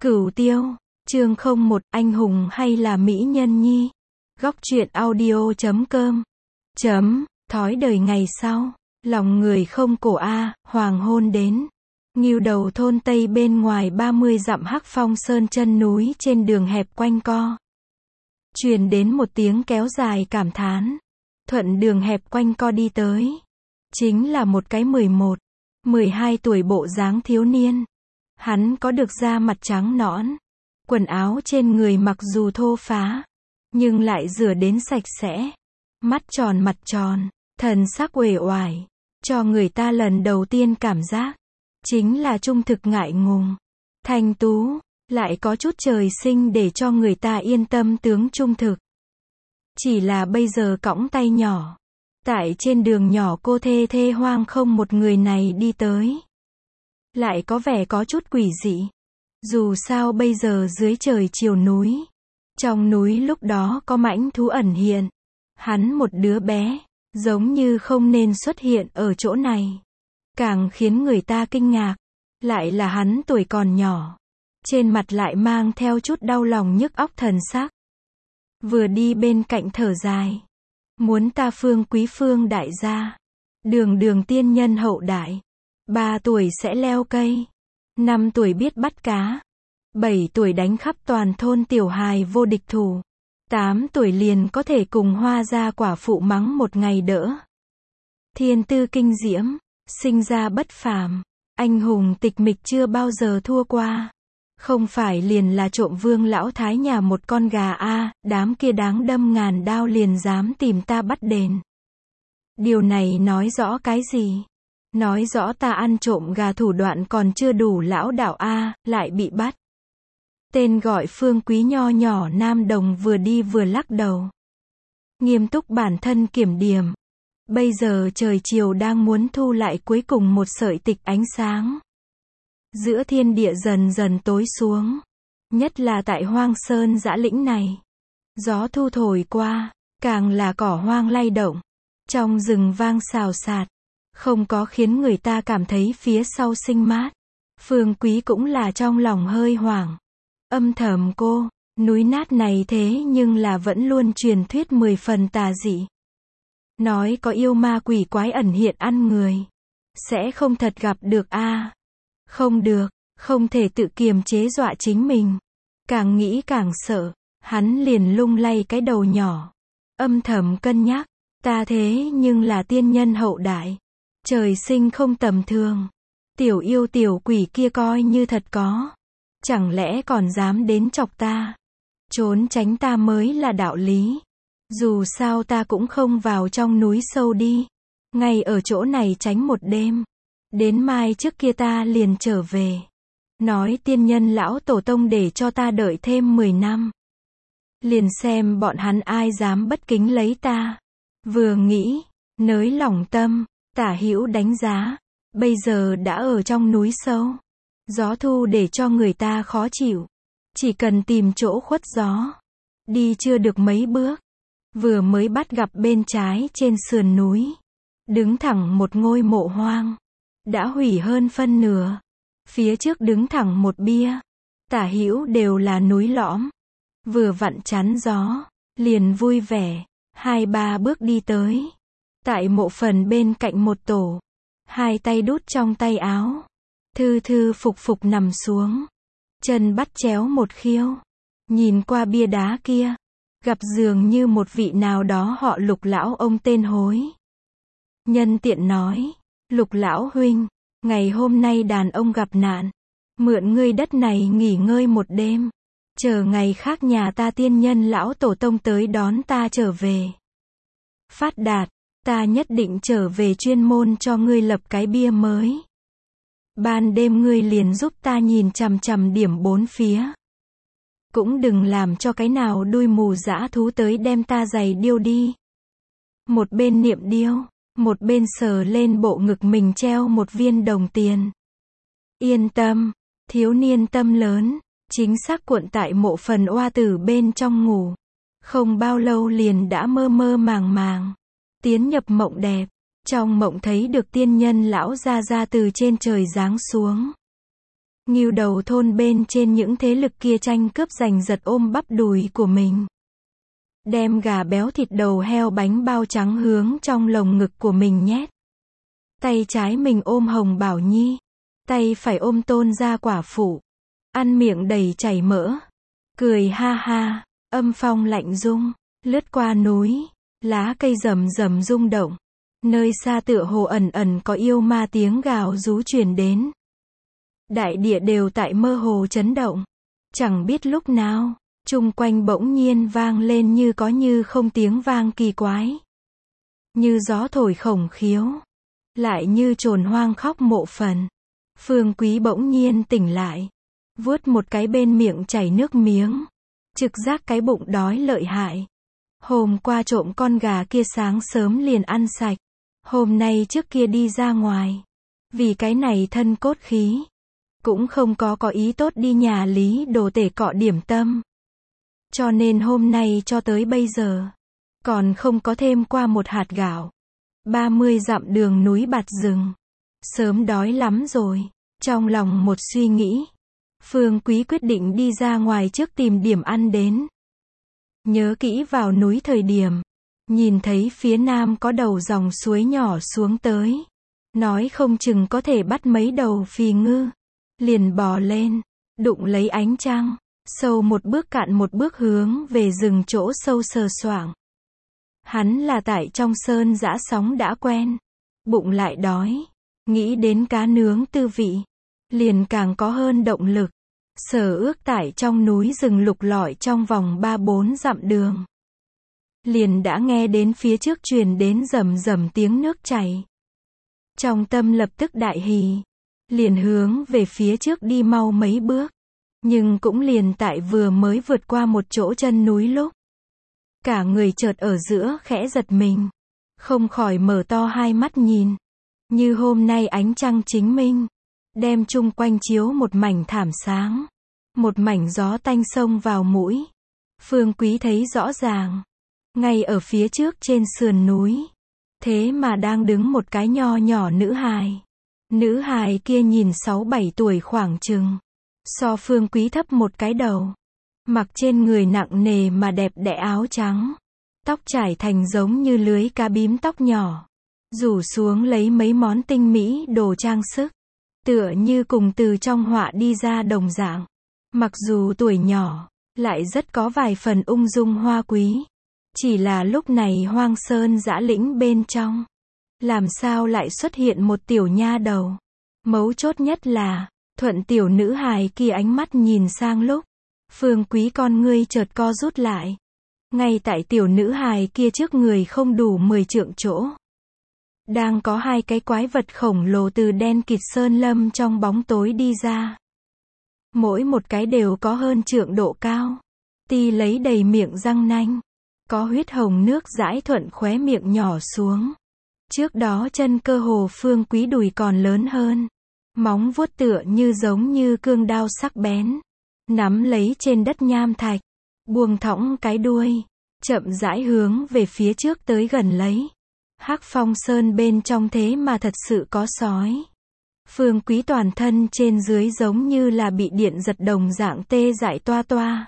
Cửu Tiêu, chương 01, anh hùng hay là mỹ nhân nhi? Góc truyện audio.com. Thói đời ngày sau, lòng người không cổ a, hoàng hôn đến. Ngưu Đầu thôn Tây bên ngoài 30 dặm Hắc Phong Sơn chân núi trên đường hẹp quanh co. Truyền đến một tiếng kéo dài cảm thán. Thuận đường hẹp quanh co đi tới. Chính là một cái 11, 12 tuổi bộ dáng thiếu niên. Hắn có được da mặt trắng nõn. Quần áo trên người mặc dù thô phá, nhưng lại rửa đến sạch sẽ. Mắt tròn mặt tròn, thần sắc uể oải, cho người ta lần đầu tiên cảm giác chính là trung thực ngại ngùng, thanh tú, lại có chút trời sinh để cho người ta yên tâm tướng trung thực. Chỉ là bây giờ cõng tay nhỏ, tại trên đường nhỏ cô thê hoang không một người này đi tới. Lại có vẻ có chút quỷ dị. Dù sao bây giờ dưới trời chiều núi, trong núi lúc đó có mãnh thú ẩn hiện. Hắn một đứa bé, giống như không nên xuất hiện ở chỗ này. Càng khiến người ta kinh ngạc, lại là hắn tuổi còn nhỏ. Trên mặt lại mang theo chút đau lòng nhức óc thần sắc. Vừa đi bên cạnh thở dài. Muốn ta phương quý phương đại gia. Đường tiên nhân hậu đại. 3 tuổi sẽ leo cây. 5 tuổi biết bắt cá. 7 tuổi đánh khắp toàn thôn tiểu hài vô địch thủ. 8 tuổi liền có thể cùng Hoa gia quả phụ mắng một ngày đỡ. Thiên tư kinh diễm, sinh ra bất phàm, anh hùng tịch mịch chưa bao giờ thua qua. Không phải liền là trộm Vương lão thái nhà một con gà a, đám kia đáng đâm ngàn đao liền dám tìm ta bắt đền. Điều này nói rõ cái gì? Nói rõ ta ăn trộm gà thủ đoạn còn chưa đủ lão đạo a, lại bị bắt. Tên gọi Phương Quý nho nhỏ nam đồng vừa đi vừa lắc đầu. Nghiêm túc bản thân kiểm điểm. Bây giờ trời chiều đang muốn thu lại cuối cùng một sợi tịch ánh sáng. Giữa thiên địa dần dần tối xuống. Nhất là tại hoang sơn dã lĩnh này. Gió thu thổi qua, càng là cỏ hoang lay động. Trong rừng vang xào xạc. Không có khiến người ta cảm thấy phía sau sinh mát. Phương Quý cũng là trong lòng hơi hoảng. Âm thầm cô, núi nát này thế nhưng là vẫn luôn truyền thuyết 10 phần tà dị. Nói có yêu ma quỷ quái ẩn hiện ăn người. Sẽ không thật gặp được a. Không được, không thể tự kiềm chế dọa chính mình. Càng nghĩ càng sợ, hắn liền lung lay cái đầu nhỏ. Âm thầm cân nhắc, ta thế nhưng là tiên nhân hậu đại. Trời sinh không tầm thường. Tiểu yêu tiểu quỷ kia coi như thật có. Chẳng lẽ còn dám đến chọc ta? Trốn tránh ta mới là đạo lý. Dù sao ta cũng không vào trong núi sâu đi. Ngay ở chỗ này tránh một đêm. Đến mai trước kia ta liền trở về. Nói tiên nhân lão tổ tông để cho ta đợi thêm 10 năm. Liền xem bọn hắn ai dám bất kính lấy ta. Vừa nghĩ, nới lỏng tâm, tả hữu đánh giá. Bây giờ đã ở trong núi sâu. Gió thu để cho người ta khó chịu. Chỉ cần tìm chỗ khuất gió. Đi chưa được mấy bước. Vừa mới bắt gặp bên trái trên sườn núi. Đứng thẳng một ngôi mộ hoang. Đã hủy hơn phân nửa. Phía trước đứng thẳng một bia. Tả hữu đều là núi lõm. Vừa vặn chắn gió. Liền vui vẻ. 2-3 bước đi tới. Tại mộ phần bên cạnh một tổ. 2 tay đút trong tay áo. Thư thư phục phục nằm xuống. Chân bắt chéo một khiêu. Nhìn qua bia đá kia. Gặp dường như một vị nào đó họ Lục lão ông tên Hối. Nhân tiện nói. Lục lão huynh. Ngày hôm nay đàn ông gặp nạn. Mượn ngươi đất này nghỉ ngơi một đêm. Chờ ngày khác nhà ta tiên nhân lão tổ tông tới đón ta trở về. Phát đạt. Ta nhất định trở về chuyên môn cho ngươi lập cái bia mới. Ban đêm ngươi liền giúp ta nhìn chằm chằm điểm 4 phía. Cũng đừng làm cho cái nào đuôi mù dã thú tới đem ta giày điêu đi. Một bên niệm điêu, một bên sờ lên bộ ngực mình treo một viên đồng tiền. Yên tâm, thiếu niên tâm lớn, chính xác cuộn tại mộ phần oa tử bên trong ngủ. Không bao lâu liền đã mơ mơ màng màng. Tiến nhập mộng đẹp. Trong mộng thấy được tiên nhân lão gia gia từ trên trời giáng xuống. Ngưu đầu thôn bên trên những thế lực kia tranh cướp giành giật ôm bắp đùi của mình. Đem gà béo thịt đầu heo bánh bao trắng hướng trong lồng ngực của mình nhét. Tay trái mình ôm Hồng Bảo Nhi. Tay phải ôm Tôn gia quả phụ. Ăn miệng đầy chảy mỡ. Cười ha ha, âm phong lạnh rung, lướt qua núi, lá cây rầm rầm rung động. Nơi xa tựa hồ ẩn ẩn có yêu ma tiếng gào rú truyền đến. Đại địa đều tại mơ hồ chấn động. Chẳng biết lúc nào, chung quanh bỗng nhiên vang lên như không tiếng vang kỳ quái. Như gió thổi khổng khiếu. Lại như trồn hoang khóc mộ phần. Phương Quý bỗng nhiên tỉnh lại. Vuốt một cái bên miệng chảy nước miếng. Trực giác cái bụng đói lợi hại. Hôm qua trộm con gà kia sáng sớm liền ăn sạch. Hôm nay trước kia đi ra ngoài. Vì cái này thân cốt khí. Cũng không có ý tốt đi nhà Lý Đồ Tể cọ điểm tâm. Cho nên hôm nay cho tới bây giờ. Còn không có thêm qua một hạt gạo. 30 dặm đường núi bạt rừng. Sớm đói lắm rồi. Trong lòng một suy nghĩ. Phương Quý quyết định đi ra ngoài trước tìm điểm ăn đến. Nhớ kỹ vào núi thời điểm. Nhìn thấy phía nam có đầu dòng suối nhỏ xuống tới. Nói không chừng có thể bắt mấy đầu phì ngư. Liền bò lên. Đụng lấy ánh trăng. Sâu một bước cạn một bước hướng về rừng chỗ sâu sờ soạng. Hắn là tại trong sơn dã sóng đã quen. Bụng lại đói. Nghĩ đến cá nướng tư vị. Liền càng có hơn động lực. Sở ước tại trong núi rừng lục lọi trong vòng 3-4 dặm đường. Liền đã nghe đến phía trước truyền đến rầm rầm tiếng nước chảy. Trong tâm lập tức đại hỉ. Liền hướng về phía trước đi mau mấy bước. Nhưng cũng liền tại vừa mới vượt qua một chỗ chân núi lúc. Cả người chợt ở giữa khẽ giật mình. Không khỏi mở to hai mắt nhìn. Như hôm nay ánh trăng chính minh. Đem chung quanh chiếu một mảnh thảm sáng. Một mảnh gió tanh xông vào mũi. Phương Quý thấy rõ ràng. Ngay ở phía trước trên sườn núi. Thế mà đang đứng một cái nho nhỏ nữ hài. Nữ hài kia nhìn 6-7 tuổi khoảng chừng. So Phương Quý thấp một cái đầu. Mặc trên người nặng nề mà đẹp đẽ áo trắng. Tóc trải thành giống như lưới cá bím tóc nhỏ. Rủ xuống lấy mấy món tinh mỹ đồ trang sức. Tựa như cùng từ trong họa đi ra đồng dạng. Mặc dù tuổi nhỏ, lại rất có vài phần ung dung hoa quý. Chỉ là lúc này hoang sơn dã lĩnh bên trong. Làm sao lại xuất hiện một tiểu nha đầu. Mấu chốt nhất là, thuận tiểu nữ hài kia ánh mắt nhìn sang lúc. Phương Quý con ngươi chợt co rút lại. Ngay tại tiểu nữ hài kia trước người không đủ 10 trượng chỗ. Đang có hai cái quái vật khổng lồ từ đen kịt sơn lâm trong bóng tối đi ra. Mỗi một cái đều có hơn trượng độ cao. Ti lấy đầy miệng răng nanh. Có huyết hồng nước dãi thuận khóe miệng nhỏ xuống. Trước đó chân cơ hồ Phương Quý đùi còn lớn hơn. Móng vuốt tựa như giống như cương đao sắc bén. Nắm lấy trên đất nham thạch. Buông thõng cái đuôi. Chậm rãi hướng về phía trước tới gần lấy. Hắc Phong Sơn bên trong thế mà thật sự có sói. Phương Quý toàn thân trên dưới giống như là bị điện giật đồng dạng tê dại toa toa.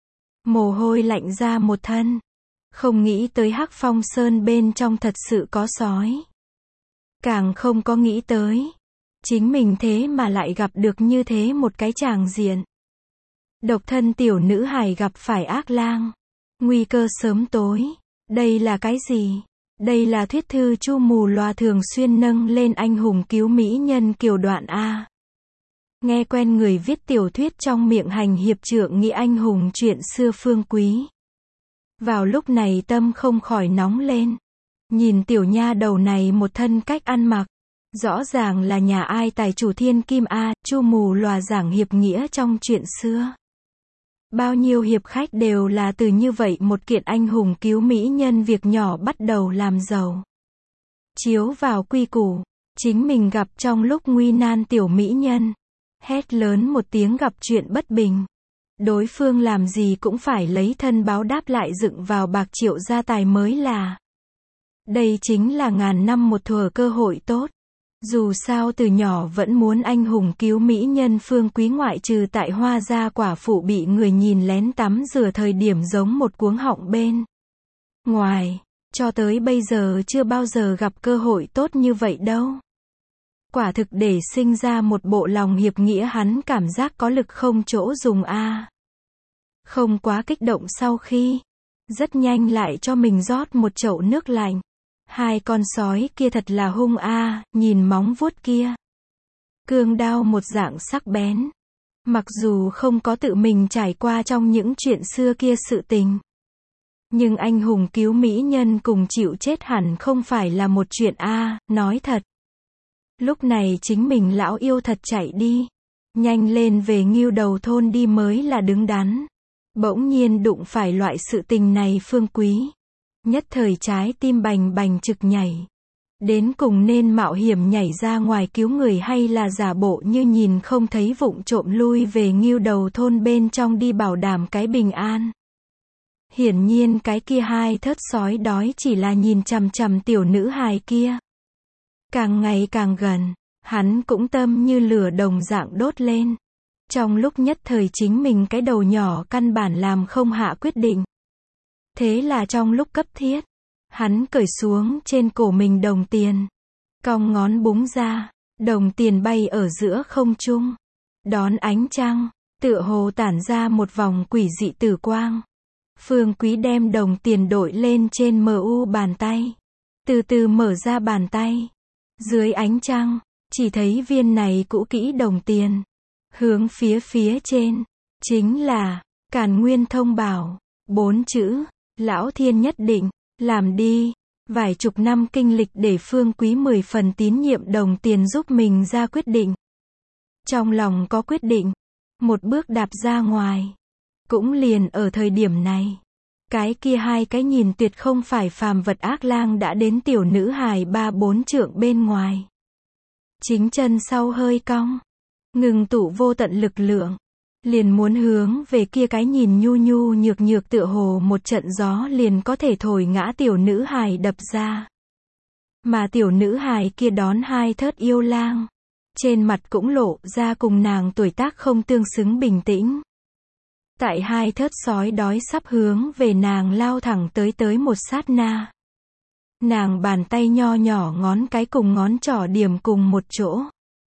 Mồ hôi lạnh ra một thân. Không nghĩ tới Hắc Phong Sơn bên trong thật sự có sói. Càng không có nghĩ tới. Chính mình thế mà lại gặp được như thế một cái tràng diện. Độc thân tiểu nữ hài gặp phải ác lang. Nguy cơ sớm tối. Đây là cái gì? Đây là thuyết thư Chu Mù Loà thường xuyên nâng lên anh hùng cứu mỹ nhân kiều đoạn A. Nghe quen người viết tiểu thuyết trong miệng hành hiệp trượng nghĩ anh hùng chuyện xưa Phương Quý. Vào lúc này tâm không khỏi nóng lên. Nhìn tiểu nha đầu này một thân cách ăn mặc. Rõ ràng là nhà ai tài chủ thiên kim A, Chu Mù Loà giảng hiệp nghĩa trong chuyện xưa. Bao nhiêu hiệp khách đều là từ như vậy một kiện anh hùng cứu mỹ nhân việc nhỏ bắt đầu làm giàu. Chiếu vào quy củ, chính mình gặp trong lúc nguy nan tiểu mỹ nhân. Hét lớn một tiếng gặp chuyện bất bình. Đối phương làm gì cũng phải lấy thân báo đáp lại dựng vào bạc triệu gia tài mới là. Đây chính là ngàn năm một thuở cơ hội tốt. Dù sao từ nhỏ vẫn muốn anh hùng cứu mỹ nhân Phương Quý ngoại trừ tại Hoa gia quả phụ bị người nhìn lén tắm rửa thời điểm giống một cuống họng bên ngoài, cho tới bây giờ chưa bao giờ gặp cơ hội tốt như vậy đâu. Quả thực để sinh ra một bộ lòng hiệp nghĩa hắn cảm giác có lực không chỗ dùng a. Không quá kích động sau khi rất nhanh lại cho mình rót một chậu nước lạnh. Hai con sói kia thật là hung a, nhìn móng vuốt kia. Cương đao một dạng sắc bén. Mặc dù không có tự mình trải qua trong những chuyện xưa kia sự tình. Nhưng anh hùng cứu mỹ nhân cùng chịu chết hẳn không phải là một chuyện a, nói thật. Lúc này chính mình lão yêu thật chạy đi. Nhanh lên về Ngưu Đầu thôn đi mới là đứng đắn. Bỗng nhiên đụng phải loại sự tình này Phương Quý. Nhất thời trái tim bành bành trực nhảy. Đến cùng nên mạo hiểm nhảy ra ngoài cứu người hay là giả bộ như nhìn không thấy vụng trộm lui về Ngưu Đầu thôn bên trong đi bảo đảm cái bình an. Hiển nhiên cái kia hai thớt sói đói chỉ là nhìn chằm chằm tiểu nữ hài kia. Càng ngày càng gần, hắn cũng tâm như lửa đồng dạng đốt lên. Trong lúc nhất thời chính mình cái đầu nhỏ căn bản làm không hạ quyết định. Thế là trong lúc cấp thiết, hắn cởi xuống trên cổ mình đồng tiền. Cong ngón búng ra, đồng tiền bay ở giữa không trung. Đón ánh trăng, tựa hồ tản ra một vòng quỷ dị tử quang. Phương Quý đem đồng tiền đội lên trên mu bàn tay. Từ từ mở ra bàn tay. Dưới ánh trăng, chỉ thấy viên này cũ kỹ đồng tiền. Hướng phía trên, chính là, Càn Nguyên thông bảo, 4 chữ, Lão Thiên nhất định, làm đi. Vài chục năm kinh lịch để Phương Quý 10 phần tín nhiệm đồng tiền giúp mình ra quyết định. Trong lòng có quyết định, một bước đạp ra ngoài. Cũng liền ở thời điểm này, cái kia hai cái nhìn tuyệt không phải phàm vật ác lang đã đến tiểu nữ hài 3-4 trượng bên ngoài. Chính chân sau hơi cong, ngừng tụ vô tận lực lượng, liền muốn hướng về kia cái nhìn nhu nhu nhược nhược tựa hồ một trận gió liền có thể thổi ngã tiểu nữ hài đập ra. Mà tiểu nữ hài kia đón hai thớt yêu lang, trên mặt cũng lộ ra cùng nàng tuổi tác không tương xứng bình tĩnh. Tại hai thớt sói đói sắp hướng về nàng lao thẳng tới một sát na. Nàng bàn tay nho nhỏ ngón cái cùng ngón trỏ điểm cùng một chỗ.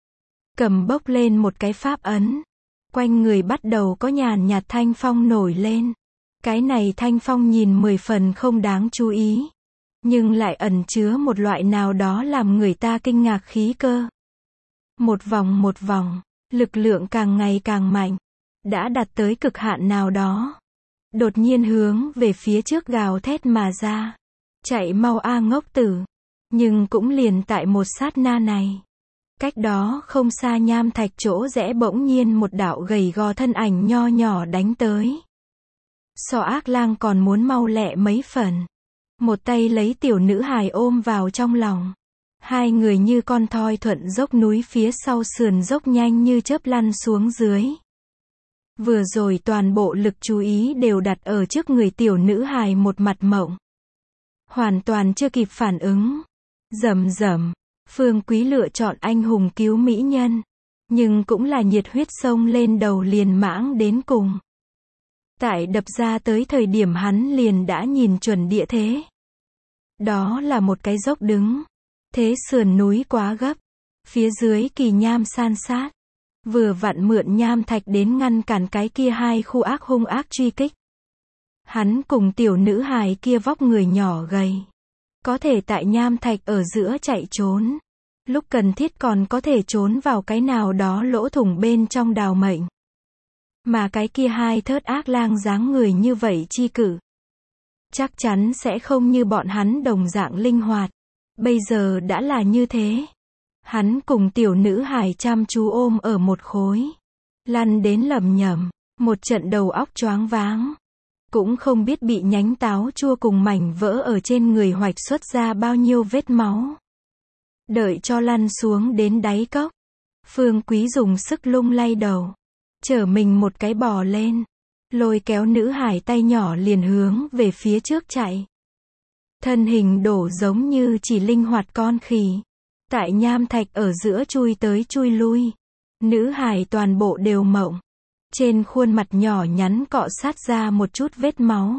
Cầm bốc lên một cái pháp ấn. Quanh người bắt đầu có nhàn nhạt thanh phong nổi lên. Cái này thanh phong nhìn 10 phần không đáng chú ý. Nhưng lại ẩn chứa một loại nào đó làm người ta kinh ngạc khí cơ. Một vòng, lực lượng càng ngày càng mạnh. Đã đạt tới cực hạn nào đó. Đột nhiên hướng về phía trước gào thét mà ra. Chạy mau a ngốc tử. Nhưng cũng liền tại một sát na này. Cách đó không xa nham thạch chỗ rẽ bỗng nhiên một đạo gầy gò thân ảnh nho nhỏ đánh tới. So ác lang còn muốn mau lẹ mấy phần. Một tay lấy tiểu nữ hài ôm vào trong lòng. Hai người như con thoi thuận dốc núi phía sau sườn dốc nhanh như chớp lăn xuống dưới. Vừa rồi toàn bộ lực chú ý đều đặt ở trước người tiểu nữ hài một mặt mộng. Hoàn toàn chưa kịp phản ứng. Rầm, Phương Quý lựa chọn anh hùng cứu mỹ nhân. Nhưng cũng là nhiệt huyết sông lên đầu liền mãng đến cùng. Tại đập ra tới thời điểm hắn liền đã nhìn chuẩn địa thế. Đó là một cái dốc đứng. Thế sườn núi quá gấp. Phía dưới kỳ nham san sát. Vừa vặn mượn nham thạch đến ngăn cản cái kia hai khu ác hung ác truy kích. Hắn cùng tiểu nữ hài kia vóc người nhỏ gầy. Có thể tại nham thạch ở giữa chạy trốn. Lúc cần thiết còn có thể trốn vào cái nào đó lỗ thủng bên trong đào mệnh. Mà cái kia hai thớt ác lang dáng người như vậy chi cử. Chắc chắn sẽ không như bọn hắn đồng dạng linh hoạt. Bây giờ đã là như thế. Hắn cùng tiểu nữ hài chăm chú ôm ở một khối. Lăn đến lẩm nhẩm. Một trận đầu óc choáng váng. Cũng không biết bị nhánh táo chua cùng mảnh vỡ ở trên người hoạch xuất ra bao nhiêu vết máu. Đợi cho lăn xuống đến đáy cốc. Phương Quý dùng sức lung lay đầu. Chở mình một cái bò lên. Lôi kéo nữ hải tay nhỏ liền hướng về phía trước chạy. Thân hình đổ giống như chỉ linh hoạt con khỉ. Tại nham thạch ở giữa chui tới chui lui. Nữ hài toàn bộ đều mộng. Trên khuôn mặt nhỏ nhắn cọ sát ra một chút vết máu.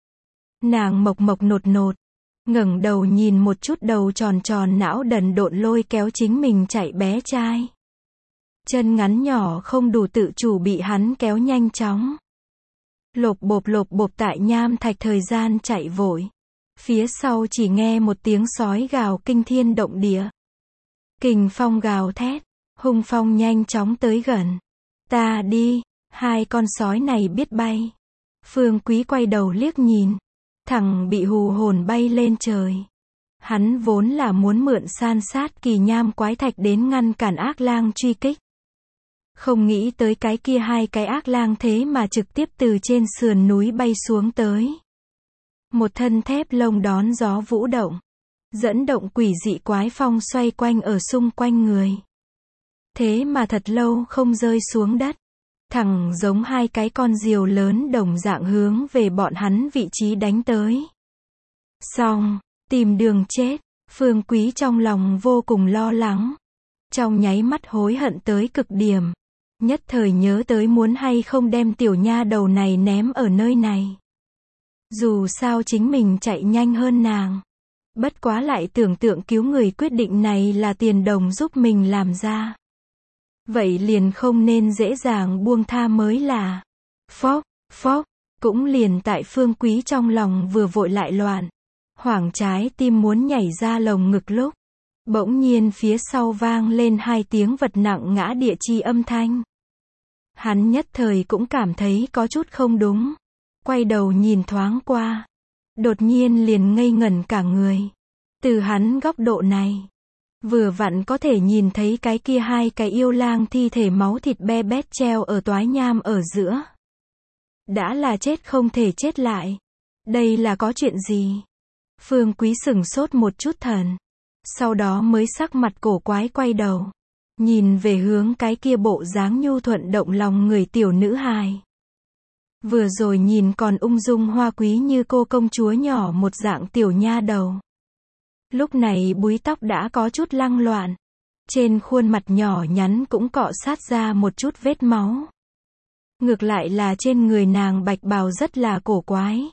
Nàng mộc mộc nột nột. Ngẩng đầu nhìn một chút đầu tròn tròn não đần độn lôi kéo chính mình chạy bé trai. Chân ngắn nhỏ không đủ tự chủ bị hắn kéo nhanh chóng. Lộp bộp tại nham thạch thời gian chạy vội. Phía sau chỉ nghe một tiếng sói gào kinh thiên động địa. Kình phong gào thét, hung phong nhanh chóng tới gần. Ta đi, hai con sói này biết bay. Phương Quý quay đầu liếc nhìn, thằng bị hù hồn bay lên trời. Hắn vốn là muốn mượn san sát kỳ nham quái thạch đến ngăn cản ác lang truy kích. Không nghĩ tới cái kia hai cái ác lang thế mà trực tiếp từ trên sườn núi bay xuống tới. Một thân thép lông đón gió vũ động, dẫn động quỷ dị quái phong xoay quanh ở xung quanh người. Thế mà thật lâu không rơi xuống đất. Thẳng giống hai cái con diều lớn đồng dạng hướng về bọn hắn vị trí đánh tới. Xong, tìm đường chết. Phương Quý trong lòng vô cùng lo lắng. Trong nháy mắt hối hận tới cực điểm. Nhất thời nhớ tới muốn hay không đem tiểu nha đầu này ném ở nơi này. Dù sao chính mình chạy nhanh hơn nàng. Bất quá lại tưởng tượng cứu người quyết định này là tiền đồng giúp mình làm ra. Vậy liền không nên dễ dàng buông tha mới là. Phốc, cũng liền tại Phương Quý trong lòng vừa vội lại loạn. Hoảng trái tim muốn nhảy ra lồng ngực lúc. Bỗng nhiên phía sau vang lên hai tiếng vật nặng ngã địa chi âm thanh. Hắn nhất thời cũng cảm thấy có chút không đúng. Quay đầu nhìn thoáng qua. Đột nhiên liền ngây ngẩn cả người. Từ hắn góc độ này. Vừa vặn có thể nhìn thấy cái kia hai cái yêu lang thi thể máu thịt be bét treo ở toái nham ở giữa. Đã là chết không thể chết lại. Đây là có chuyện gì? Phương Quý sửng sốt một chút thần. Sau đó mới sắc mặt cổ quái quay đầu. Nhìn về hướng cái kia bộ dáng nhu thuận động lòng người tiểu nữ hài. Vừa rồi nhìn còn ung dung hoa quý như cô công chúa nhỏ một dạng tiểu nha đầu. Lúc này búi tóc đã có chút lăng loạn. Trên khuôn mặt nhỏ nhắn cũng cọ sát ra một chút vết máu. Ngược lại là trên người nàng bạch bào rất là cổ quái.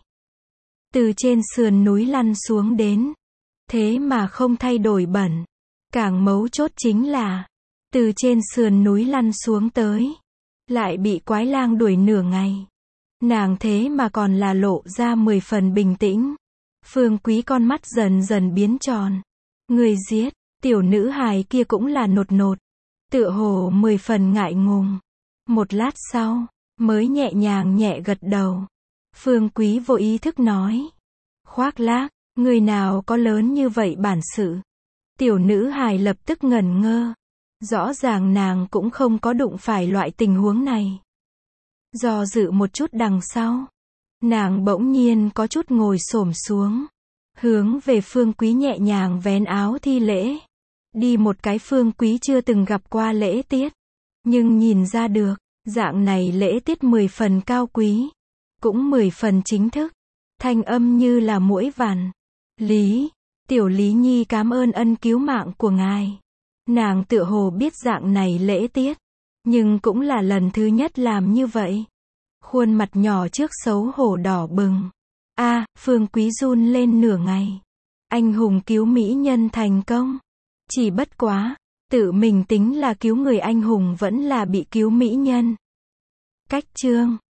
Từ trên sườn núi lăn xuống đến. Thế mà không thay đổi bẩn. Càng mấu chốt chính là. Từ trên sườn núi lăn xuống tới. Lại bị quái lang đuổi nửa ngày. Nàng thế mà còn là lộ ra 10 phần bình tĩnh. Phương Quý con mắt dần dần biến tròn. Người giết, tiểu nữ hài kia cũng là nột nột. Tựa hồ 10 phần ngại ngùng. Một lát sau, mới nhẹ nhàng nhẹ gật đầu. Phương Quý vô ý thức nói. Khoác lác, người nào có lớn như vậy bản sự. Tiểu nữ hài lập tức ngẩn ngơ. Rõ ràng nàng cũng không có đụng phải loại tình huống này. Do dự một chút đằng sau. Nàng bỗng nhiên có chút ngồi xổm xuống. Hướng về Phương Quý nhẹ nhàng vén áo thi lễ. Đi một cái Phương Quý chưa từng gặp qua lễ tiết. Nhưng nhìn ra được, dạng này lễ tiết 10 phần cao quý. Cũng 10 phần chính thức. Thanh âm như là muỗi vằn. Tiểu Lý Nhi cảm ơn ân cứu mạng của ngài. Nàng tựa hồ biết dạng này lễ tiết. Nhưng cũng là lần thứ nhất làm như vậy. Khuôn mặt nhỏ trước xấu hổ đỏ bừng. Phương Quý run lên nửa ngày. Anh hùng cứu mỹ nhân thành công. Chỉ bất quá, tự mình tính là cứu người anh hùng vẫn là bị cứu mỹ nhân. Cách chương